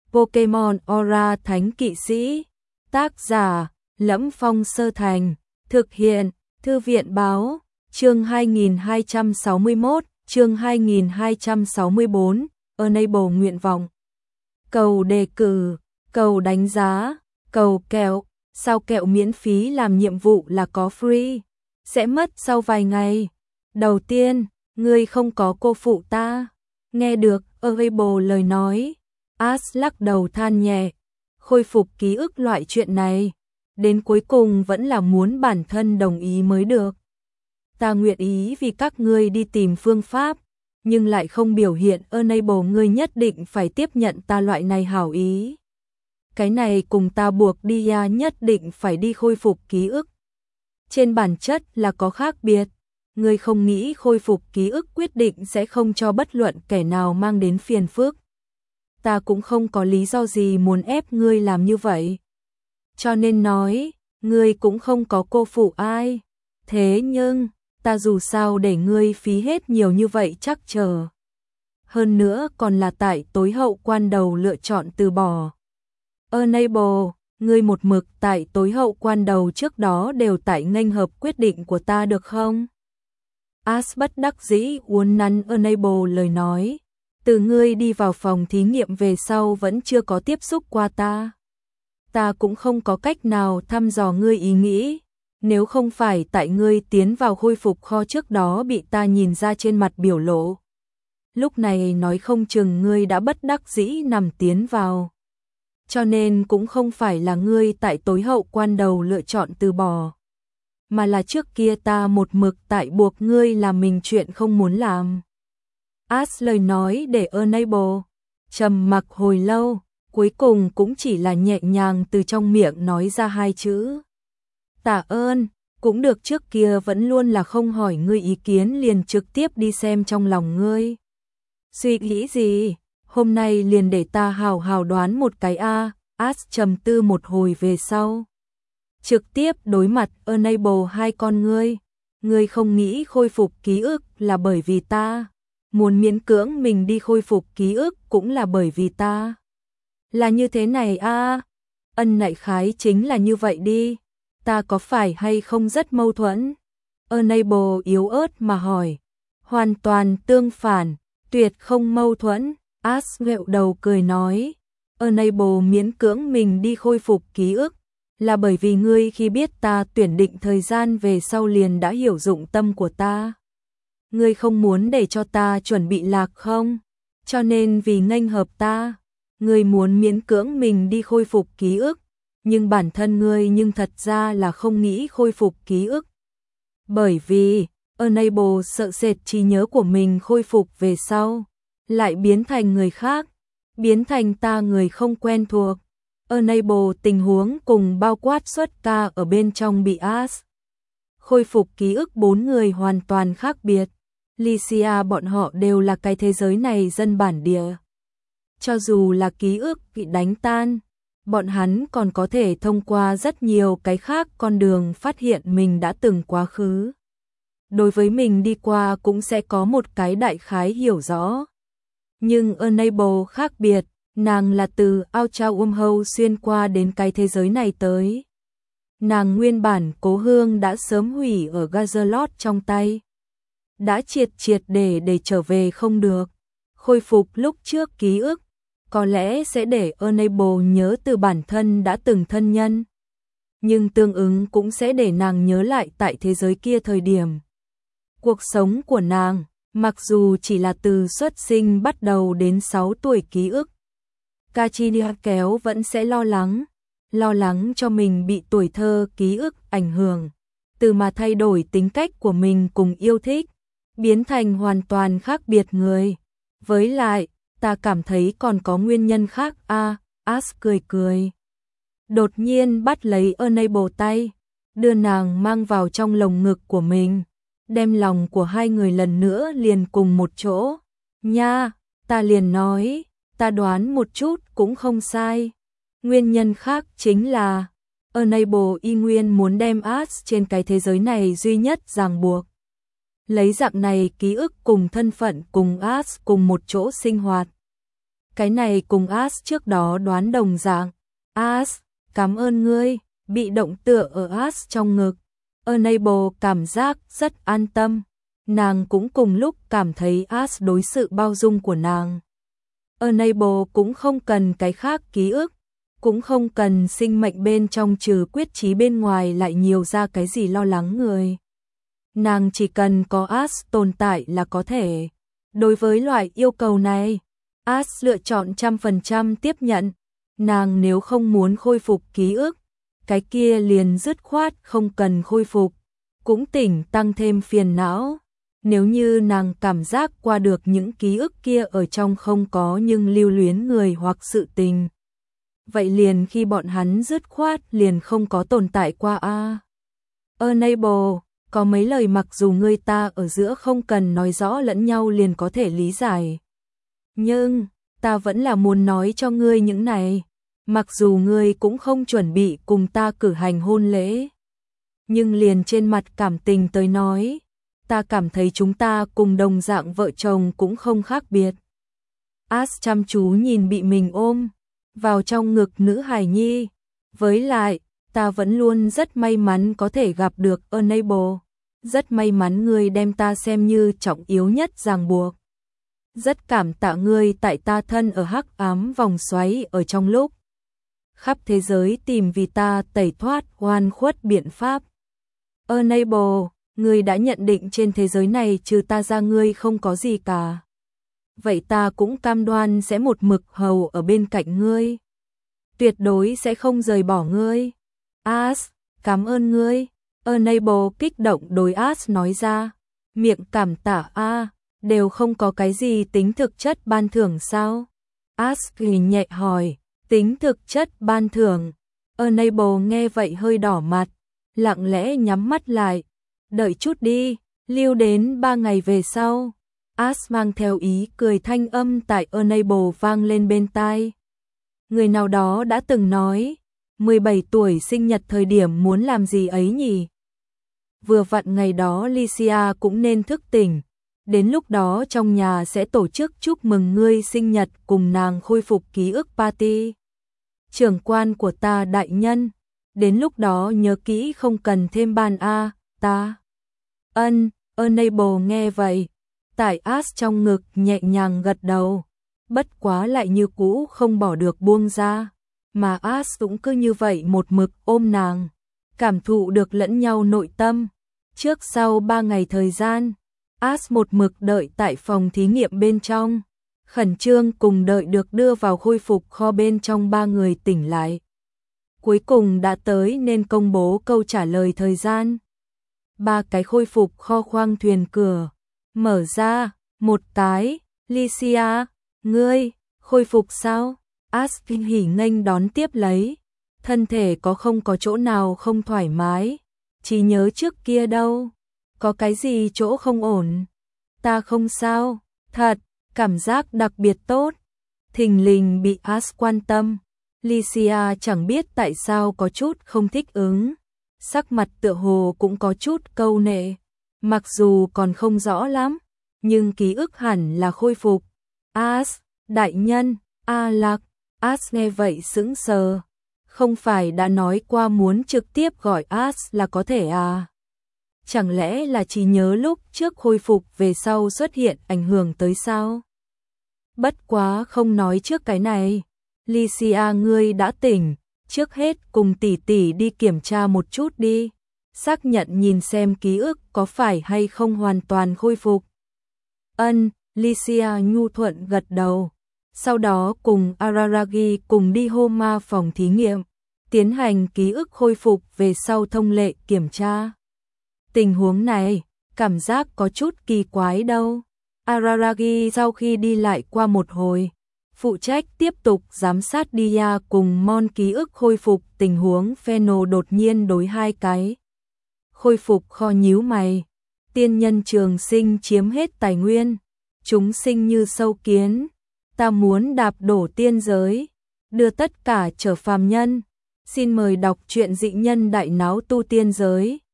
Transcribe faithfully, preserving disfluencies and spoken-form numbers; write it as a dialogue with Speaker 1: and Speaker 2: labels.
Speaker 1: Pokemon Aura Thánh Kỵ Sĩ. Tác giả: Lẫm Phong Sơ Thành. Thực hiện: Thư viện Báo. Chương hai nghìn hai trăm sáu mươi mốt, chương hai nghìn hai trăm sáu mươi bốn, Enable nguyện vọng. Cầu đề cử, cầu đánh giá, cầu kẹo, sao kẹo miễn phí làm nhiệm vụ là có free, sẽ mất sau vài ngày. Đầu tiên, ngươi không có cô phụ ta. Nghe được Enable lời nói, Ash lắc đầu than nhẹ, khôi phục ký ức loại chuyện này, đến cuối cùng vẫn là muốn bản thân đồng ý mới được. Ta nguyện ý vì các ngươi đi tìm phương pháp, nhưng lại không biểu hiện Enable ngươi nhất định phải tiếp nhận ta loại này hảo ý. Cái này cùng ta buộc đi ya nhất định phải đi khôi phục ký ức. Trên bản chất là có khác biệt, ngươi không nghĩ khôi phục ký ức quyết định sẽ không cho bất luận kẻ nào mang đến phiền phức. Ta cũng không có lý do gì muốn ép ngươi làm như vậy. Cho nên nói, ngươi cũng không có cô phụ ai. Thế nhưng, ta dù sao để ngươi phí hết nhiều như vậy chắc chờ. Hơn nữa còn là tại tối hậu quan đầu lựa chọn từ bỏ. Enable, ngươi một mực tại tối hậu quan đầu trước đó đều tại nghênh hợp quyết định của ta được không? Ash bất đắc dĩ uốn nắn Enable lời nói. Từ ngươi đi vào phòng thí nghiệm về sau vẫn chưa có tiếp xúc qua ta. Ta cũng không có cách nào thăm dò ngươi ý nghĩ. Nếu không phải tại ngươi tiến vào khôi phục kho trước đó bị ta nhìn ra trên mặt biểu lộ. Lúc này nói không chừng ngươi đã bất đắc dĩ nằm tiến vào. Cho nên cũng không phải là ngươi tại tối hậu quan đầu lựa chọn từ bỏ. Mà là trước kia ta một mực tại buộc ngươi làm mình chuyện không muốn làm. Ash lời nói để Enable trầm mặc hồi lâu, cuối cùng cũng chỉ là nhẹ nhàng từ trong miệng nói ra hai chữ. Tạ ơn, cũng được, trước kia vẫn luôn là không hỏi ngươi ý kiến liền trực tiếp đi xem trong lòng ngươi. Suy nghĩ gì, hôm nay liền để ta hào hào đoán một cái a. Ash trầm tư một hồi về sau. Trực tiếp đối mặt Enable hai con ngươi. Ngươi không nghĩ khôi phục ký ức là bởi vì ta. Muốn miễn cưỡng mình đi khôi phục ký ức cũng là bởi vì ta. Là như thế này a. Ân đại khái chính là như vậy đi. Ta có phải hay không rất mâu thuẫn? Enable yếu ớt mà hỏi. Hoàn toàn tương phản, tuyệt không mâu thuẫn. Ash gẹo đầu cười nói. Enable miễn cưỡng mình đi khôi phục ký ức là bởi vì ngươi khi biết ta tuyển định thời gian về sau liền đã hiểu dụng tâm của ta. Ngươi không muốn để cho ta chuẩn bị lạc không? Cho nên vì nghênh hợp ta, ngươi muốn miễn cưỡng mình đi khôi phục ký ức, nhưng bản thân ngươi nhưng thật ra là không nghĩ khôi phục ký ức. Bởi vì, Enable sợ sệt trí nhớ của mình khôi phục về sau, lại biến thành người khác, biến thành ta người không quen thuộc. Enable tình huống cùng bao quát xuất ca ở bên trong bị Ash. Khôi phục ký ức bốn người hoàn toàn khác biệt. Lycia bọn họ đều là cái thế giới này dân bản địa. Cho dù là ký ức bị đánh tan, bọn hắn còn có thể thông qua rất nhiều cái khác con đường phát hiện mình đã từng quá khứ. Đối với mình đi qua cũng sẽ có một cái đại khái hiểu rõ. Nhưng Enable khác biệt, nàng là từ Outer Wormhole xuyên qua đến cái thế giới này tới. Nàng nguyên bản cố hương đã sớm hủy ở Gazalot trong tay. Đã triệt triệt để để trở về không được. Khôi phục lúc trước ký ức, có lẽ sẽ để Enable nhớ từ bản thân đã từng thân nhân. Nhưng tương ứng cũng sẽ để nàng nhớ lại tại thế giới kia thời điểm. Cuộc sống của nàng, mặc dù chỉ là từ xuất sinh bắt đầu đến sáu tuổi ký ức. Cachilia kéo vẫn sẽ lo lắng, lo lắng cho mình bị tuổi thơ ký ức ảnh hưởng, từ mà thay đổi tính cách của mình cùng yêu thích, biến thành hoàn toàn khác biệt người. Với lại, ta cảm thấy còn có nguyên nhân khác a. À, Ash cười cười. Đột nhiên bắt lấy Enable tay, đưa nàng mang vào trong lồng ngực của mình, đem lòng của hai người lần nữa liền cùng một chỗ. Nha, ta liền nói, ta đoán một chút cũng không sai. Nguyên nhân khác chính là Enable y nguyên muốn đem Ash trên cái thế giới này duy nhất ràng buộc. Lấy dạng này ký ức cùng thân phận cùng Ash cùng một chỗ sinh hoạt. Cái này cùng As trước đó đoán đồng dạng. As, cảm ơn ngươi, bị động tựa ở As trong ngực. Enable cảm giác rất an tâm. Nàng cũng cùng lúc cảm thấy As đối sự bao dung của nàng. Enable cũng không cần cái khác ký ức, cũng không cần sinh mệnh bên trong trừ quyết chí bên ngoài lại nhiều ra cái gì lo lắng người. Nàng chỉ cần có As tồn tại là có thể. Đối với loại yêu cầu này, As lựa chọn trăm phần trăm tiếp nhận. Nàng nếu không muốn khôi phục ký ức, cái kia liền dứt khoát không cần khôi phục, cũng tỉnh tăng thêm phiền não. Nếu như nàng cảm giác qua được những ký ức kia ở trong không có nhưng lưu luyến người hoặc sự tình, vậy liền khi bọn hắn dứt khoát liền không có tồn tại qua a. Enable, có mấy lời mặc dù người ta ở giữa không cần nói rõ lẫn nhau liền có thể lý giải. Nhưng, ta vẫn là muốn nói cho ngươi những này, mặc dù ngươi cũng không chuẩn bị cùng ta cử hành hôn lễ. Nhưng liền trên mặt cảm tình tới nói, ta cảm thấy chúng ta cùng đồng dạng vợ chồng cũng không khác biệt. As chăm chú nhìn bị mình ôm vào trong ngực nữ hài nhi. Với lại, ta vẫn luôn rất may mắn có thể gặp được Enable. Rất may mắn ngươi đem ta xem như trọng yếu nhất ràng buộc. Rất cảm tạ ngươi tại ta thân ở hắc ám vòng xoáy ở trong lúc khắp thế giới tìm vì ta tẩy thoát oan khuất biện pháp. Enable, ngươi đã nhận định trên thế giới này trừ ta ra ngươi không có gì cả. Vậy ta cũng cam đoan sẽ một mực hầu ở bên cạnh ngươi. Tuyệt đối sẽ không rời bỏ ngươi. As, cảm ơn ngươi. Enable kích động đối As nói ra. Miệng cảm tạ a, đều không có cái gì tính thực chất ban thưởng sao? As ghi nhẹ hỏi, tính thực chất ban thưởng. Enable nghe vậy hơi đỏ mặt, lặng lẽ nhắm mắt lại. Đợi chút đi, lưu đến ba ngày về sau. As mang theo ý cười thanh âm tại Enable vang lên bên tai. Người nào đó đã từng nói, mười bảy tuổi sinh nhật thời điểm muốn làm gì ấy nhỉ? Vừa vặn ngày đó Licia cũng nên thức tỉnh. Đến lúc đó trong nhà sẽ tổ chức chúc mừng ngươi sinh nhật cùng nàng khôi phục ký ức party. Trưởng quan của ta đại nhân, đến lúc đó nhớ kỹ không cần thêm ban a, ta. Ân, Enable nghe vậy, tại As trong ngực nhẹ nhàng gật đầu, bất quá lại như cũ không bỏ được buông ra, mà As cũng cứ như vậy một mực ôm nàng, cảm thụ được lẫn nhau nội tâm. Trước sau ba ngày thời gian, As một mực đợi tại phòng thí nghiệm bên trong, khẩn trương cùng đợi được đưa vào khôi phục kho bên trong ba người tỉnh lại. Cuối cùng đã tới nên công bố câu trả lời thời gian. Ba cái khôi phục kho khoang thuyền cửa mở ra, một cái, Licia, ngươi, khôi phục sao? As kinh hỉ nghênh đón tiếp lấy, thân thể có không có chỗ nào không thoải mái, chỉ nhớ trước kia đâu, có cái gì chỗ không ổn? Ta không sao, thật, cảm giác đặc biệt tốt. Thình lình bị As quan tâm, Licia chẳng biết tại sao có chút không thích ứng, sắc mặt tựa hồ cũng có chút câu nệ, mặc dù còn không rõ lắm, nhưng ký ức hẳn là khôi phục. As, đại nhân, A Lạc. As nghe vậy sững sờ, không phải đã nói qua muốn trực tiếp gọi As là có thể à? Chẳng lẽ là chỉ nhớ lúc trước khôi phục về sau xuất hiện ảnh hưởng tới sao? Bất quá không nói trước cái này, Licia ngươi đã tỉnh, trước hết cùng tỷ tỷ đi kiểm tra một chút đi, xác nhận nhìn xem ký ức có phải hay không hoàn toàn khôi phục. Ân, Licia nhu thuận gật đầu, sau đó cùng Araragi cùng đi Homa phòng thí nghiệm, tiến hành ký ức khôi phục về sau thông lệ kiểm tra. Tình huống này, cảm giác có chút kỳ quái đâu. Araragi sau khi đi lại qua một hồi, phụ trách tiếp tục giám sát Dia cùng Mon ký ức khôi phục tình huống Pheno đột nhiên đối hai cái. Khôi phục kho nhíu mày, tiên nhân trường sinh chiếm hết tài nguyên, chúng sinh như sâu kiến, ta muốn đạp đổ tiên giới, đưa tất cả trở phàm nhân. Xin mời đọc truyện Dị Nhân Đại Náo Tu Tiên Giới.